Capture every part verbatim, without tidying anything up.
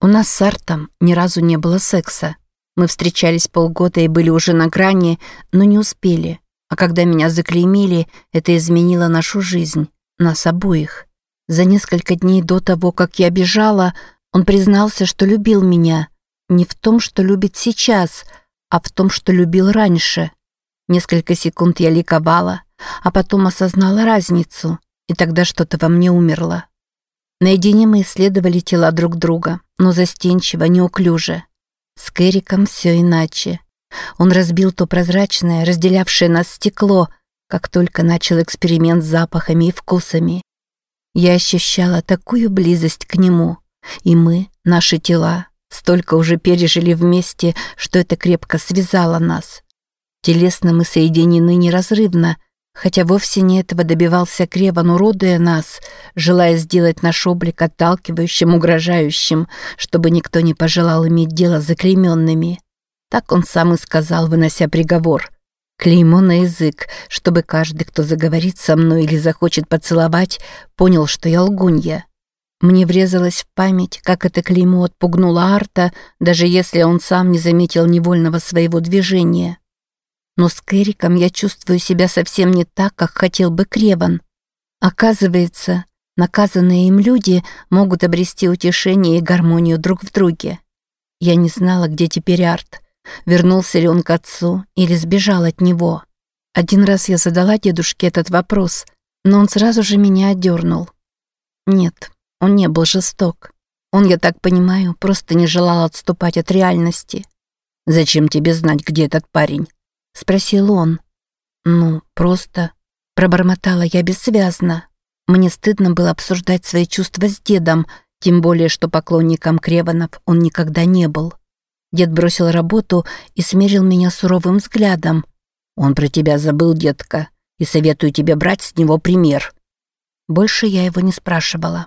нас с Артом ни разу не было секса. Мы встречались полгода и были уже на грани, но не успели. А когда меня заклеймили, это изменило нашу жизнь, нас обоих. За несколько дней до того, как я бежала, он признался, что любил меня. Не в том, что любит сейчас, а в том, что любил раньше. Несколько секунд я ликовала, а потом осознала разницу, и тогда что-то во мне умерло. Наедине мы исследовали тела друг друга, но застенчиво, неуклюже. С Кэриком все иначе. Он разбил то прозрачное, разделявшее нас стекло, как только начал эксперимент с запахами и вкусами. Я ощущала такую близость к нему, и мы, наши тела, столько уже пережили вместе, что это крепко связало нас. Телесно мы соединены неразрывно, хотя вовсе не этого добивался Креван, уродуя нас, желая сделать наш облик отталкивающим, угрожающим, чтобы никто не пожелал иметь дело с заклейменными. Так он сам и сказал, вынося приговор. Клеймо на язык, чтобы каждый, кто заговорит со мной или захочет поцеловать, понял, что я лгунья. Мне врезалось в память, как это клеймо отпугнуло Арта, даже если он сам не заметил невольного своего движения. Но с Кэриком я чувствую себя совсем не так, как хотел бы Креван. Оказывается, наказанные им люди могут обрести утешение и гармонию друг в друге. Я не знала, где теперь Арт. Вернулся ли он к отцу или сбежал от него. Один раз я задала дедушке этот вопрос, но он сразу же меня отдернул. Нет, он не был жесток. Он, я так понимаю, просто не желал отступать от реальности. «Зачем тебе знать, где этот парень?» — спросил он. «Ну, просто...» — пробормотала я бессвязно. Мне стыдно было обсуждать свои чувства с дедом, тем более, что поклонником Креванов он никогда не был. Дед бросил работу и смерил меня суровым взглядом. «Он про тебя забыл, детка, и советую тебе брать с него пример». Больше я его не спрашивала.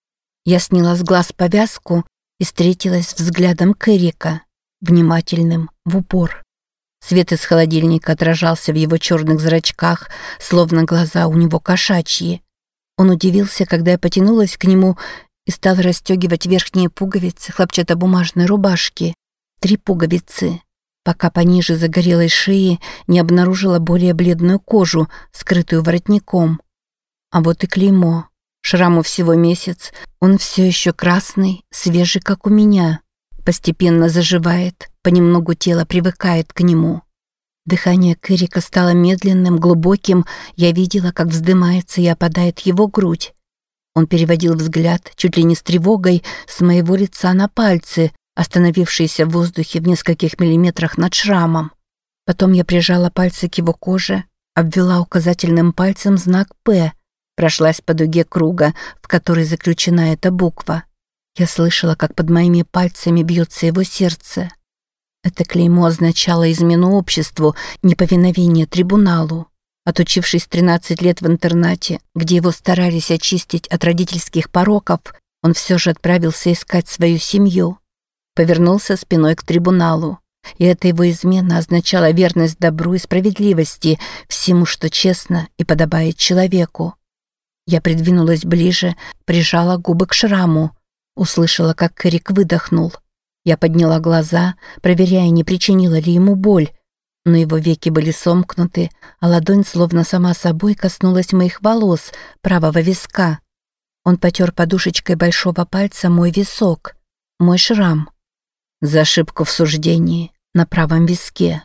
Я сняла с глаз повязку и встретилась взглядом Кэрика, внимательным, в упор. Свет из холодильника отражался в его черных зрачках, словно глаза у него кошачьи. Он удивился, когда я потянулась к нему и стала расстегивать верхние пуговицы хлопчатобумажной рубашки. Три пуговицы, пока пониже загорелой шеи не обнаружила более бледную кожу, скрытую воротником. А вот и клеймо. Шраму всего месяц, он все еще красный, свежий, как у меня. Постепенно заживает, понемногу тело привыкает к нему. Дыхание Кэрика стало медленным, глубоким, я видела, как вздымается и опадает его грудь. Он переводил взгляд, чуть ли не с тревогой, с моего лица на пальцы, остановившиеся в воздухе в нескольких миллиметрах над шрамом. Потом я прижала пальцы к его коже, обвела указательным пальцем знак «П», прошлась по дуге круга, в который заключена эта буква. Я слышала, как под моими пальцами бьется его сердце. Это клеймо означало измену обществу, неповиновение трибуналу. Отучившись тринадцать лет в интернате, где его старались очистить от родительских пороков, он все же отправился искать свою семью. Повернулся спиной к трибуналу. И эта его измена означала верность добру и справедливости, всему, что честно и подобает человеку. Я придвинулась ближе, прижала губы к шраму. Услышала, как Кэрик выдохнул. Я подняла глаза, проверяя, не причинила ли ему боль. Но его веки были сомкнуты, а ладонь словно сама собой коснулась моих волос, правого виска. Он потер подушечкой большого пальца мой висок, мой шрам. За ошибку в суждении на правом виске.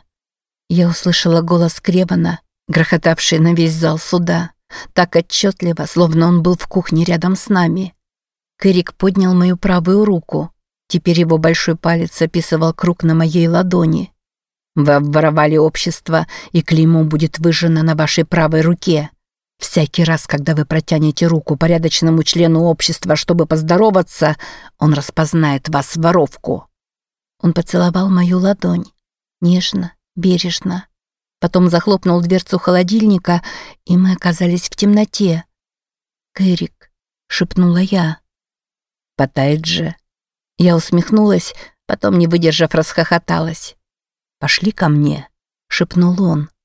Я услышала голос Кревана, грохотавший на весь зал суда, так отчетливо, словно он был в кухне рядом с нами. Кэрик поднял мою правую руку. Теперь его большой палец описывал круг на моей ладони. «Вы обворовали общество, и клеймо будет выжжено на вашей правой руке. Всякий раз, когда вы протянете руку порядочному члену общества, чтобы поздороваться, он распознает вас воровку». Он поцеловал мою ладонь. Нежно, бережно. Потом захлопнул дверцу холодильника, и мы оказались в темноте. «Кэрик», — шепнула я. «Потает же». Я усмехнулась, потом, не выдержав, расхохоталась. «Пошли ко мне», — шепнул он.